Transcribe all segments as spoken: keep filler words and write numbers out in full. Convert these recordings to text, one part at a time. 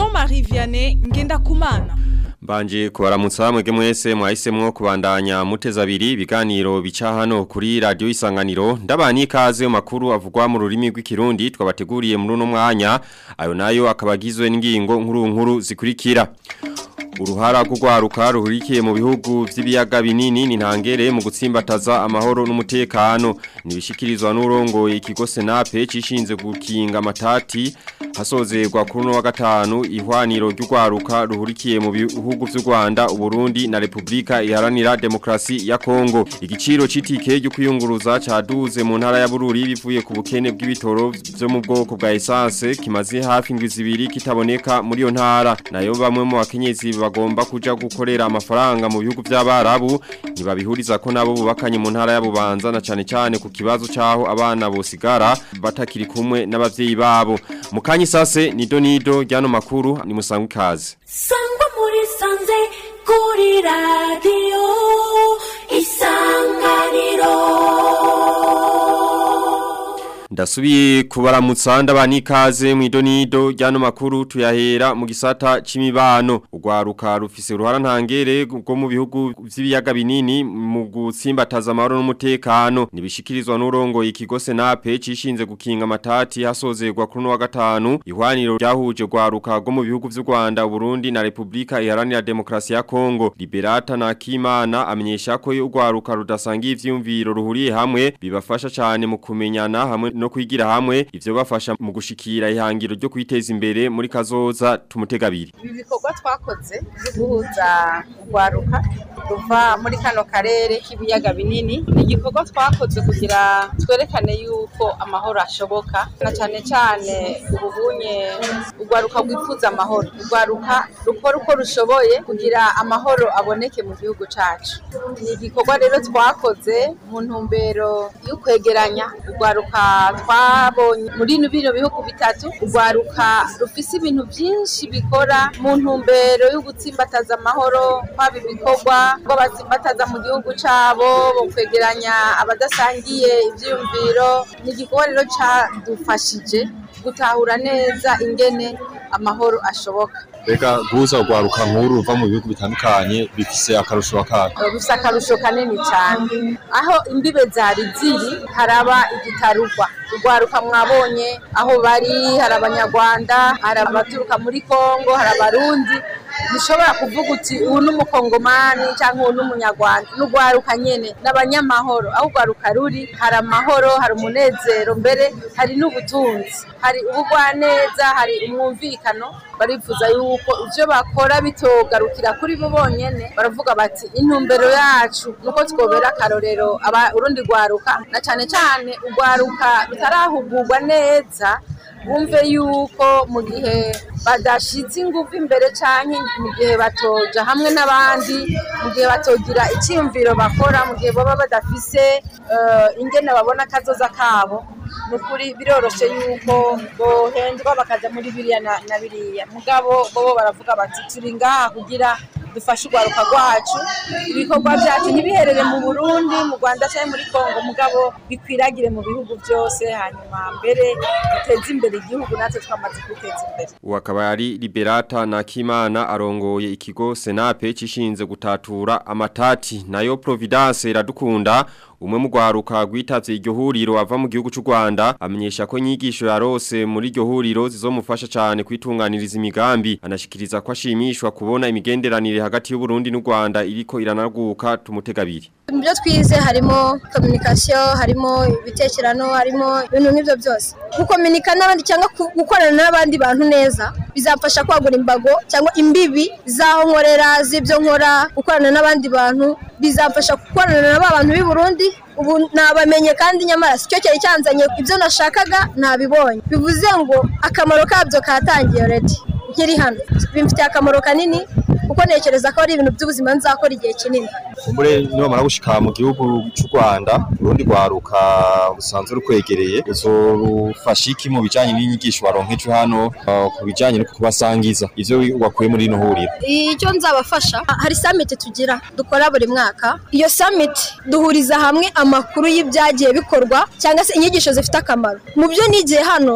Jean-Marie Vianney Ngendakumana. Banje kubaramutsa mwege mwese mwahisemwo kubandanya muteza abiri biganiro bica hano kuri radio Isanganiro ndabani ikaze mu makuru avugwa mu rurimi rw'ikirundi twabateguriye muri uno mwanya ayo nayo akabagizwe n'ingingo nkuru nkuru zikurikira. Uruhara kugwaruka ruhurikiye mu bihugu vy'ibiyaga binini ni ntangere mu gutsimbataza amahoro n'umutekano nibishikirizwa n'urongoye ikigo Senape cishinze gukinga amatati hasozerwa kuri no wa gatanu ihwaniro ry'ugwaruka ruhurikiye mu bihugu vy'u Rwanda, Uburundi na Republika Iharanira Demokrasi ya Kongo. Igiciro c'itike ryo kuyunguruza caduze mu ntara ya Bururi bivuye ku bukene bw'ibitoro byo mu bwoko bwa essence kimaze hafi indwi zibiri kitaboneka muri yo ntara. Nayo bamwe mu bakenyezi bagomba kuja gukorera amafaranga mu bihugu by'abarabu ntibabihuriza ko nabo bubakanye mu ntara ya Bubanza na cane cyane ku kibazo caho abana bosigara batakiri kumwe n'abavyeyi babo. Mukanyi sase nido nido ryano makuru ni musangwe kazi. Sangwa muri sanze kuri radio Isanganiro. Ndasubiye kubaramutsa ndabani ikaze mu idonido ryano makuru tuyahera mu gisata c'imibano. Ugwaruka rufise uruhara ntangere rwo mu bihugu vy'ibiyaga binini mu gutsimbataza amahoro n'umutekano nibishikirizwa n'urongoye ikigo Senape cishinze gukinga amatati hasozerwa kuri no wa gatanu ihwaniro ryahuje ugwaruka rwo mu bihugu vy'u Rwanda, Uburundi na Republika Iharanira Demokrasi ya Kongo. Liberata Nakimana amenyesha ko ugwaruka rudasangiye ivyumviro ruhuriye hamwe bibafasha cyane mu kumenyana hamwe no kwigira hamwe ivyo bafasha mu gushikira ihangiro ryo kwiteza imbere muri kazoza tumutegabiri. Ibi bikorwa twakoze guhuza ugwaruka ruva muri kano karere k'ibiyaga binini ni igikorwa twakoze kugira twerekane yuko amahoro ashoboka na cyane cyane ubunye ugwaruka gwifuza amahoro, ugwaruka rukora uko rushoboye kugira amahoro aboneke mu gihugu cacu. Ni igikorwa rero twakoze mu ntumbero y'ukwegeranya ugwaruka twabonye muri bino bihugu bitatu ugwaruka rufise ibintu byinshi bikora mu ntumbero yo gutsimbataza amahoro kwabi bikorwa ngo batsimbataza mu gihugu cabo bo kwegeranya abadasangiye ivyumviro. Ni igikorwa rero cadufashije gutahura neza ingene amahoro ashoboka. Bega guza ugwaruka nkuru ruva mu bihugu bitandukanye bifise akarusho akahe? Bifise akarusho kanini cyane. Aho imbibe zari ziri haraba igitarugwa. Ugwaruka mwabonye aho bari hari abanyarwanda, hari abaturuka muri Kongo, hari abarundi. Nishobora kuvuga uti uyu n'umukongomani cyangwa uyu n'umunyarwanda n'ugwaruka nyene n'abanyamahoro. Aho ugwaruka ruri hari amahoro, hari umunezero, mbere hari n'ubutunzi, hari ubugwaneza, hari umwumvikano. Barifuza yuko ivyo bakora bitogarukira kuri bo bonyene, baravuga bati intumbero yacu nuko twobera karorero aba urundi gwaruka na cyane cyane ugwaruka bitarahugurwa neza bumve yuko mu gihe badashize ingufu imbere canke mu gihe batoja hamwe n'abandi, mu gihe batogira icyumviro bakora, mu gihe baba badafise uh, ingene babona kazoza kabo, nukuri biroroshe yuko bohendwa bakaja muri biriya na, na biriya. Mugabo bobo baravuga bati turi ngaha kugira dufashe ugwaruka rwacu, ibikorwa byacu ntibiherere mu Burundi, mu Rwanda cyangwa muri Kongo, mugabo bikwiragire mu bihugu byose, hanyuma mbere biteze imbere igihugu natwe twamaze kwiteza imbere. Wakaba ari Liberata Nakimana arongoye ikigo Senape cishinze gutatura amatati. Nayo Providence Iradukunda umwe mu gwaruka gwitavye iryo huriro ava mu gihugu c'u Rwanda amenyesha ko inyigisho yarose muri iryo huriro zizomufasha cyane kwitunganiriza imigambi. Anashikiriza ko ashimishwa kubona imigenderanire hagati y'u Burundi n'u Rwanda iriko iranaguka tumutegabiri. Mu byo twize harimo communication, harimo ibitekerano, harimo ibintu nk'ibyo byose. Gukomunika n'abandi cyangwa gukorana n'abandi bantu neza bizafasha kwagura imbago cyangwa imbibi zaho nkorera z'ibyo nkora. Gukorana n'abandi bantu bizafasha gukorana n'aba bantu b'i Burundi ubu nabamenye kandi nyamara sicyo cyari cyanzanye ibyo nashakaga nabibonye. Bivuze ngo akamaro kabyo katangiye already nkiri hano, bimfitiye akamaro kanini kuko nekereza ko ari ibintu by'ubuzima nzakora igihe kinini. Umure niba mara gushika mu gihugu cy'u Rwanda, Burundi gwaruka busanzwe rukwegereye uzorufasha iki mu bijanye n'inyigisho baronkeje hano uh, ku bijanye no kubasangiza ivyo wakuye muri no huriro? Icyo nzabafasha, hari summit tugira dukora buri mwaka. Iyo summit duhuriza hamwe amakuru y'ibyagiye bikorwa cyangwa se inyigisho zifite akamaro. Mu byo nigiye hano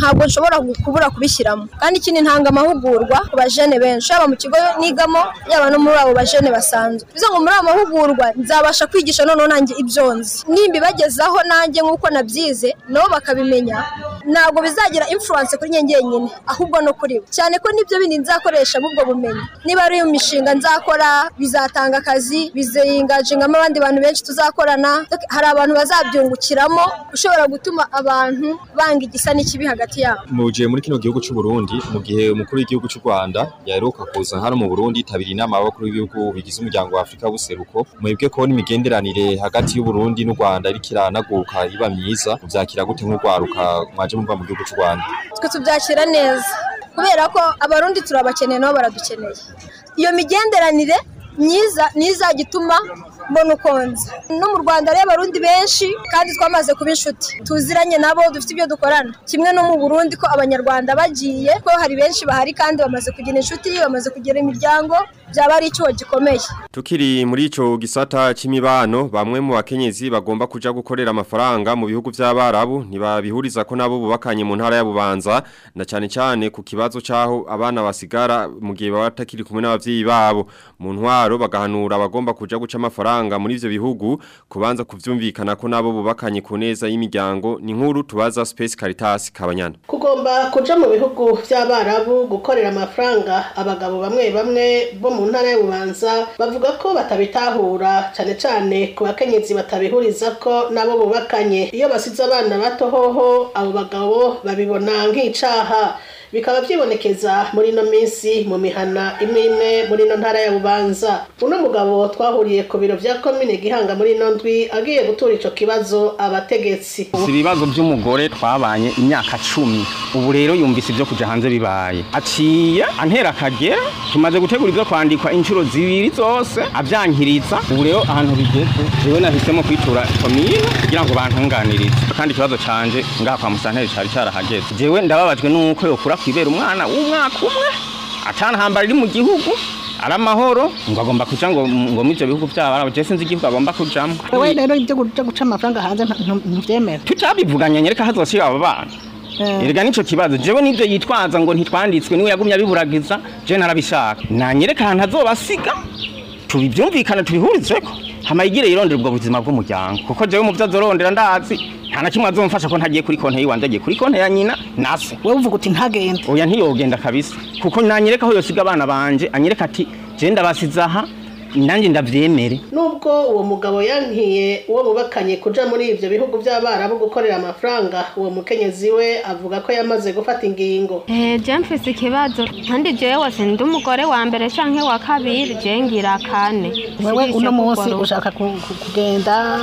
ntabwo nshobora kubura kubishyiramo kandi ikindi ntanga amahugurwa ku bajene benshi yaba mu kigo nigamo yaba no muri abo bajene basanzwe bizo ngo muri abo mahugurwa nzabasha kwigisha none nanjye ibyonzi nimba bagezaho nanjye nkuko nabyize nabo bakabimenya ntabwo bizagira influence kuri nyenye nyine ahubwo no kuri bo cyane ko nibyo bindi nzakoresha ubwo bumenyi niba ari imishinga nzakora bizatanga akazi bizingajingamo abandi bantu benshi tuzakorana hari abantu bazabyungukiramo ushobora gutuma abantu banga igisa n'ikibi hagati yabo muje muri kino gihugu cy'u Burundi mu gihe umukuru w'igihugu cy'u Rwanda yaheruka kuza hano mu Burundi itabira inama y'abakuru b'ibihugu bigize umuryango wa Afrika w'ubuseruko mwebwe ko n'imigenderanire hagati y'u Burundi n'u Rwanda iri kiranaguka iba myiza ubyakira gute nk'urwaruka mwaje muva mu gihugu cy'u Rwanda twe tubyakira neza kubera ko abarundi turabakeneye nabo baradukeneye iyo migenderanire myiza nizagituma mbona ukonza no mu Rwanda rero abarundi benshi kandi twamaze kuba inshuti tuziranye nabo dufite ibyo dukorana kimwe no mu Burundi ko abanyarwanda bagiye ko hari benshi bahari kandi bamaze kugira inshuti bamaze kugira imiryango byaba ari icyo gikomeye tukiri muri ico gisata c'imibano bamwe mu bakenyezi bagomba kuja gukorera amafaranga mu bihugu by'abarabu ntibabihuriza ko nabo bubakanye mu ntara ya Bubanza na cyane cyane ku kibazo caho abana basigara mu gihe baba batakiri kumwe n'abavyeyi babo mu ntwaro bagahanura bagomba kuja guca amafaranga muri ivyo bihugu kubanza kuvyumvikana ko nabo bubakanye ku neza y'imiryango ni nkuru tubaza Space Caritas Kabanyana kugomba kuja mu bihugu by'abarabu gukorera amafaranga abagabo bamwe bamwe bo mu ntara ya Bubanza bavuga ko batabitahura cyane cyane ku bakenyezi batabihuriza ko nabo bubakanye iyo basize abana bato hoho abo bagabo babibona nk'icaha bikaba byibonekeza muri no minsi mu mihana imwe imwe muri no ntara ya Bubanza uno mugabo twahuriye ku biro vya commune Gihanga muri no ndwi agiye gutura ico kibazo abategetsi ibibazo by'umugore twabanye imyaka cumi ubu rero yumvise ibyo kuja hanze bibaye aciye antera kagera tumaze gutegura ibyo kwandikwa inshuro zibiri zose avyankiriza ubu rero ahantu bigeze jewe nahisemo kwitura commune kugira ngo bantunganirize kandi ikibazo canje ngaha kwa musanteri cari carahageze jewe ndababajwe nuko yokura kwibera umwana w'umwaka umwe atana hambara iri mu gihugu ara mahoro ngo agomba kuja ngo ngo mije bihugu by'abara je sinzi igihugu agomba kujamo wewe rero ibyo guca guca amafaranga hanze ntuvyemera tutabivuganye nyereka hazoshira abo bana erega nico kibazo jewe nivyo yitwaza ngo ntitwanditswe niwe yagumya biburagiza je narabishaka nanyereka ahantu azobasiga tubivyumvikana tubihurizeko hamayigire yirondera ubwo buzima bw'umuryango kuko jewe mu vyazorondera ndazi nta kimwe azomfasha ko ntagiye kuri konte yiwanje agiye kuri konte ya nyina nase wewe uvuga uti ntagenda oya ntiyogenda kabisa kuko nanyereka aho yosiga abana banje anyereka ati je ndabasizaha nanjye ndavyemere nubwo uwo mugabo yankiye uwo mubakanye kuja muri ivyo bihugu by'abarabu gukorera amafaranga uwo mukenyezi we avuga ko yamaze gufata ingingo eh je mfise ikibazo kandi jewe sindi umugore wa mbere canke wa kabiri je ngira kane wewe uno munsi ushaka kugenda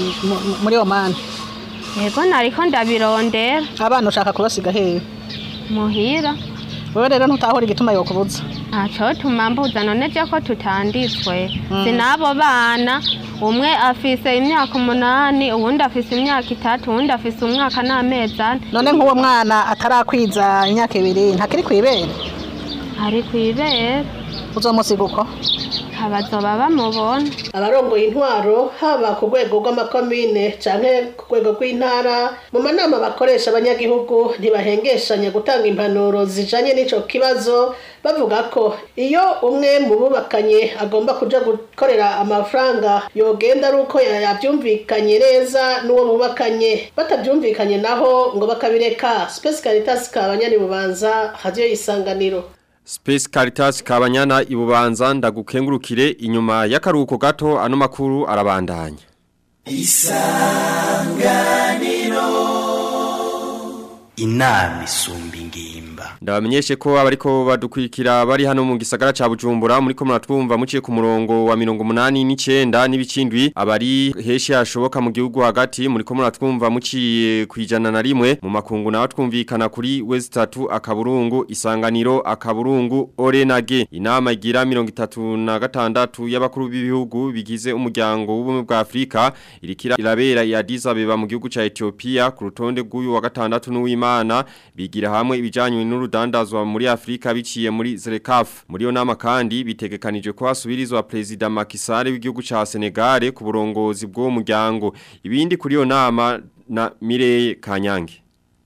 muri Oman yego nariko ndabirondera abana ushaka kubasiga hehe muhira wewe rero ntutahora igituma yokubuza aco tumambuza none je ko tutanditswe sinabo bana umwe afise imyaka umunani uwundi afise imyaka itatu uwundi afise umwaka n'amezi ane none nk'uwo mwana atarakwiza imyaka ibiri ntakiri kwibere ari kwibere uzomusiga uko abazoba bamubona abarongoye intwaro haba ku rwego rw'amakomine canke ku rwego rw'intara mu manama bakoresha abanyagihugu ntibahengeshanya gutanga impanuro zijanye n'ico kibazo bavuga ko iyo umwe mu bubakanye agomba kuja gukorera amafaranga yogenda ari uko yavyumvikanye neza n'uwo bubakanye batavyumvikanye naho ngo bakabireka Space Caritas Kabanyana Bubanza Radio Isanganiro Space Caritas Kabanyana Ibubanza ndagukengurukire inyuma y'akaruhuko gato ano makuru arabandanya Isanganiro inama isumba ingimba ndabamenyeshe ko abariko badukwikira bari hano mu gisagara ca Bujumbura muri ko muratwumva muciye ku murongo wa mirongo umunani n'icenda n'ibicindwi abari heshi hashoboka mu gihugu hagati muri ko muratwumva muciye kwijana na rimwe mu makungu naho twumvikana kuri wezi tatu akaburungu Isanganiro akaburungu Orenage inama igira mirongo itatu na gatandatu y'abakuru b'ibihugu bigize umuryango w'ubumwe bwa Afrika irikira irabera ya Addis Abeba mu gihugu ca Ethiopia ku rutonde rw'uyu wa gatandatu n'uwimana bigira hamwe ibijanye n'urudandazwa muri Afrika biciye muri Zerekafu muri yo nama kandi bitegekanije ko hasubirizwa President Macky Sall w'igihugu ca Senegal ku burongozi bw'uwo muryango ibindi kuri yo nama na Mireye Kanyange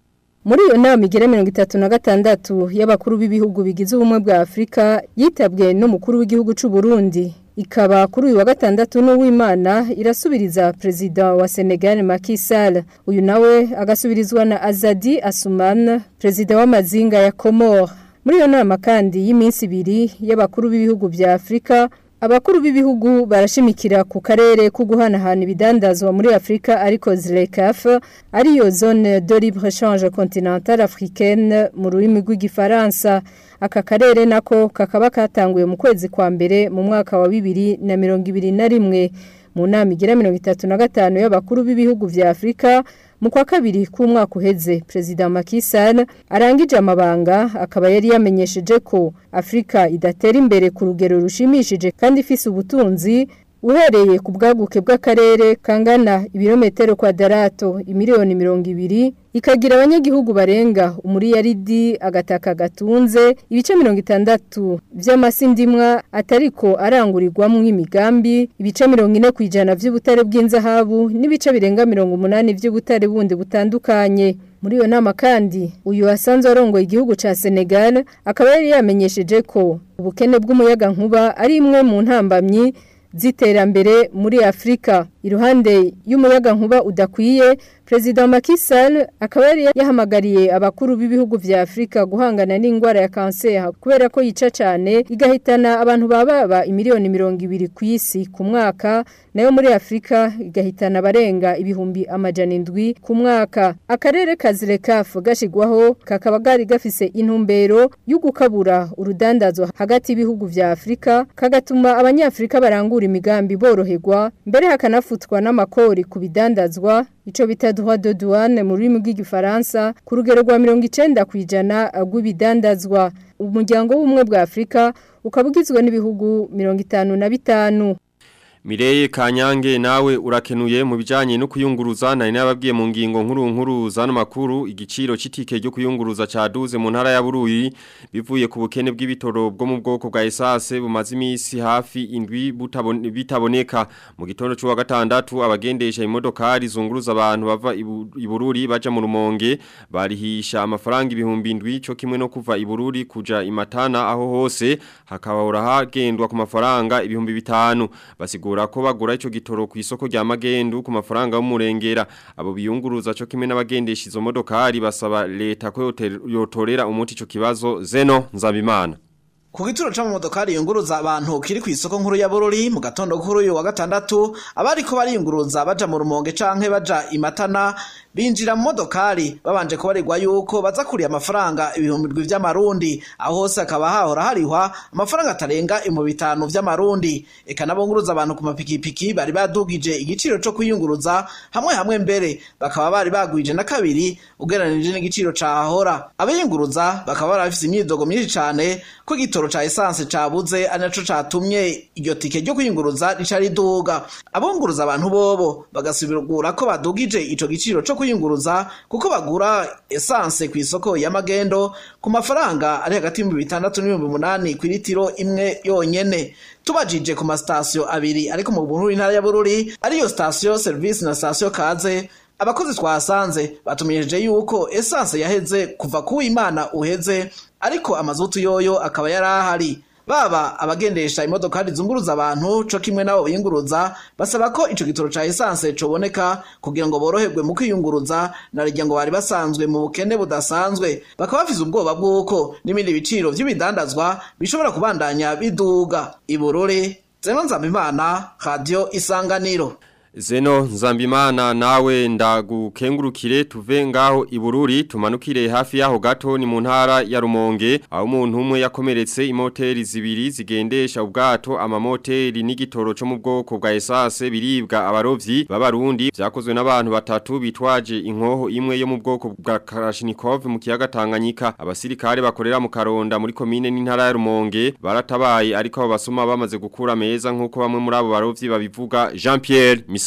Muri iyo nama igera mirongo itatu na gatandatu y'abakuru b'ibihugu bigize ubumwe bwa Afrika yitabwe n'umukuru w'igihugu c'u Burundi. Ikaba kuri uyu wa gatandatu n'uw'Imana irasubiriza President wa Senegal Macky Sall. Uyu nawe agasubirizwa na Azadi Assoumane, President w'amazinga ya Comores. Muri iyo nama kandi y'iminsi ibiri y'abakuru b'ibihugu bya Afrika, abakuru b'ibihugu barashimikira ku karere ko guhanahana ibidandazwa muri Afrika ariko ZLECAf ariyo zone de libre-échange continentale africaine mu rurimi rw'igifaransa. Aka karere nako kakaba katanguye mu kwezi kwa mbere mu mwaka wa bibiri na mirongo ibiri na rimwe. Mu nama igira mirongo itatu na gatanu y'abakuru b'ibihugu vya Afrika mu kwa kabiri k'umwaka uheze President Macky Sall arangije amabanga akaba yari yamenyesheje ko Afrika idatera imbere ku rugero rushimishije kandi ifise ubutunzi uhereye ku bwaguke bw'akarere kangana ibirometero kwadarato imiliyoni mirongo ibiri ikagira abanyagihugu barenga umuriyaridi agataka gatunze ibice mirongo itandatu vy'amasindimwa atariko arangurirwamwo imigambi ibice mirongo ine kwijana vy'ubutare bw'inzahabu n'ibice birenga mirongo umunani vy'ubutare bundi butandukanye. Muri iyo nama kandi uyu asanzwe arongoye igihugu ca Senegal akaba yari yamenyesheje ko ubukene bw'umuyaga nkuba ari imwe mu ntambamyi ziterambere muri Afrika. Iruhande y'umuyaga nkuba udakwiye, President Macky Sall akaba yari yahamagariye abakuru b'ibihugu vya Afrika guhangana n'ingwara ya cancer kubera ko yica cyane igahitana abantu bababa imiliyoni mirongo ibiri ku isi ku mwaka, nayo muri Afrika igahitana barenga ibihumbi amajana indwi ku mwaka. Akarere ka ZLECAf gashigwaho kakaba gari gafise intumbero yo gukabura urudandazo hagati y'ibihugu vya Afrika kagatuma abanyafrika barangura imigambi boroherwa mbere hakanafutwa n'amakori ku bidandazwa ico bita droit de douane mu rurimi rw'igifaransa ku rugero rwa mirongo icenda kwijana rw'ibidandazwa. Umuryango w'ubumwe bwa Afrika ukabugizwe n'ibihugu mirongo itanu na bitanu. Mireye Kanyange nawe urakenuye mu bijanye no kuyunguruza nari nababwiye mu ngingo nkuru nkuru zano makuru igiciro c'itike ryo kuyunguruza caduze mu ntara ya Bururi bivuye ku bukene bw'ibitoro bwo mu bwoko bwa essence bumaze imisi hafi indwi bitaboneka. Mu gitondo cyo wa gatandatu abagendesha imodokari zunguruza abantu bava i Bururi baja mu Rumonge barihisha amafaranga ibihumbi indwi cyo kimwe no kuva i Bururi kuja imatana aho hose hakabahora hagendwa ku mafaranga ibihumbi bitanu. Basigura ko bagura ico gitoro ku isoko rya Magendu ku mafaranga y'umurengera. Abo biyunguruza cyo kimwe n'abagendesha izo modokari basaba leta ko yotorera umuti ico kibazo. Zeno Nzabimana. Ku gituro ca mu modokari yunguruza abantu kiri ku isoko nkuru ya Bururi mu gatondo kuri uyu wa gatandatu abariko bariyunguruza baja mu Rumonge canke baja imatana binjira mu modokari babanje kubarirwa yuko baza kuri amafaranga ibihumbi bibiri vy'amarundi aho hose akaba hahora harihwa amafaranga atarenga mu bitanu vy'amarundi. Eka nabonguruza abantu ku mapikipiki bari badugije igiciro co kuyunguruza hamwe hamwe mbere bakaba bari bagwije na kabiri ugereranije n'igiciro cahora. Abayunguruza bakaba barafise imyidogo myinshi cane ko igitoro cha essence cabuze anaco catumye iryo tike ryo kuyunguruza rica riduga. Abunguruza abantu bobo bagasubirugura ko badugije ico giciro co kuyunguruza kuko bagura essence ku isoko ya Magendo ku mafaranga ari hagati y'ibihumbi bitandatu n'ibihumbi umunani ku litiro imwe yonyene. Tubajije ku mastation abiri ariko mu Bururi ntara ya Bururi ariyo station service na station Kaze, abakozi twasanze batumenyesheje yuko essence yaheze kuva ku Imana uheze ariko amazutu yoyo akaba yarahari. Baba abagendesha imodokari zunguruza abantu co kimwe nabo biyunguruza basaba ko ico gitoro ca essence coboneka kugira ngo boroherwe mu kwiyunguruza na rege ngo bari basanzwe mu bukene budasanzwe. Bakaba bafise ubwoba bw'uko n'ibindi biciro vy'ibidandazwa bishobora kubandanya biduga. Iburore Zeno Nzambimana, Radio Isanganiro. Zeno Nzambimana nawe ndagukengurukire tuve ngaho i Bururi tumanukire hafi yaho gato ni mu ntara ya Rumonge aho umuntu umwe yakomeretse imoteri zibiri zigendesha ubwato amamoteri n'igitoro cyo mu bwoko bwa essence biribwa abarovyi b'abarundi vyakozwe n'abantu batatu bitwaje inkoho imwe yo mu bwoko bwa Kalashnikov mu kiyaga Tanganyika. Abasirikare bakorera mu Karonda muri komine n'intara ya Rumonge baratabaye ariko abo basuma bamaze gukura meza nkuko bamwe muri abo barovyi babivuga. Jean Pierre Misa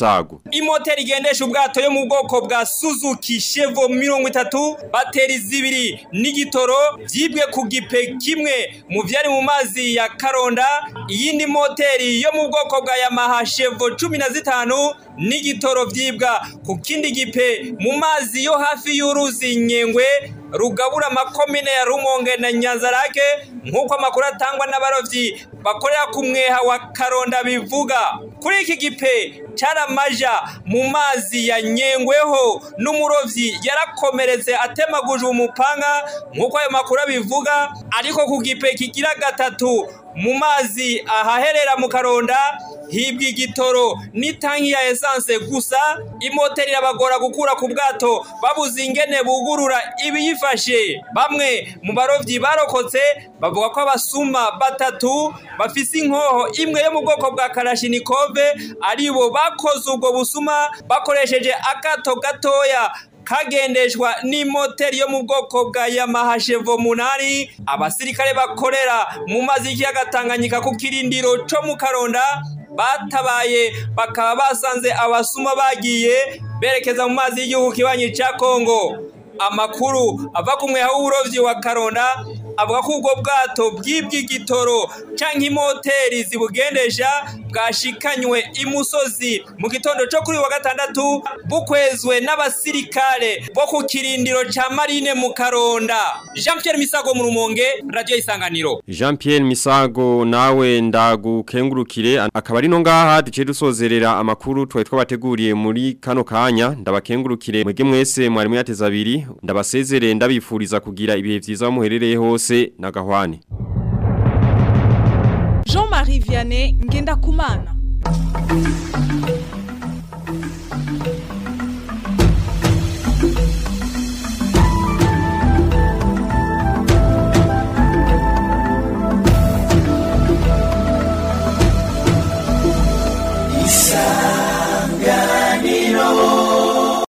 Misago. Imoteri igendesha ubwato yo mu bwoko bwa Suzuki Chevo mirongo itatu bateri zibiri n'igitoro vyibwe ku gipe kimwe mu vyari mu mazi ya Karonda. Iyindi moteri yo mu bwoko bwa Yamaha Chevo cumi na zitanu n'igitoro vyibwa ku kindi gipe mu mazi yo hafi y'uruzi Nyengwe rugabura makomine ya Rumonge na Nyanzarake nkuko amakuru atangwa n'abarovyi bakorera ku mweha wa Karonda bivuga. Kuri iki gipe caramaja mu mazi ya Nyengweho n'umurovyi yarakomeretse atemaguje umupanga nkuko ayo makuru bivuga, ariko ku gipe kigira gatatu mu mazi ahaherera mu Karonda hibwa igitoro n'itanki ya essence gusa. Imoteri irabagora gukura ku bwato babuze ingene bugurura ibiyifashe. Bamwe mu barovyi barokotse bavuga ko abasuma batatu bafise inkoho imwe yo mu bwoko bwa Kalashnikov aribo bakoze ubwo busuma bakoresheje akato gatoya kagendeshwa n'imoteri yo mu bwoko bwa Yamaha Chevo munani. Abasirikare bakorera mu mazi y'ikiyaga Tanganyika ku kirindiro co mu Karonda batabaye bakaba basanze abasuma bagiye berekeza mu mazi y'igihugu kibanyi ca Kongo. Amakuru ava ku mweha w'uburovyi wa Karonda avuga ko ubwo bwato bwibwe igitoro canke imoteri zibugendesha bwashikanywe imusozi mu gitondo cyo kuri wa gatandatu bukwezwe n'abasirikare bo ku kirindiro ca Marine mu Karonda. Jean Pierre Misago mu Rumonge, Radio Isanganiro. Jean Pierre Misago nawe ndagukengurukire, akaba ari no ngaha duce dusozerera amakuru twaye twabateguriye muri kano kanya. Ndabakengurukire mwege mwese mwari muyateza abiri, ndabasezere ndabifuriza kugira ibihe vyiza muherereye hose na gahwane. Jean-Marie Vianney Ngendakumana.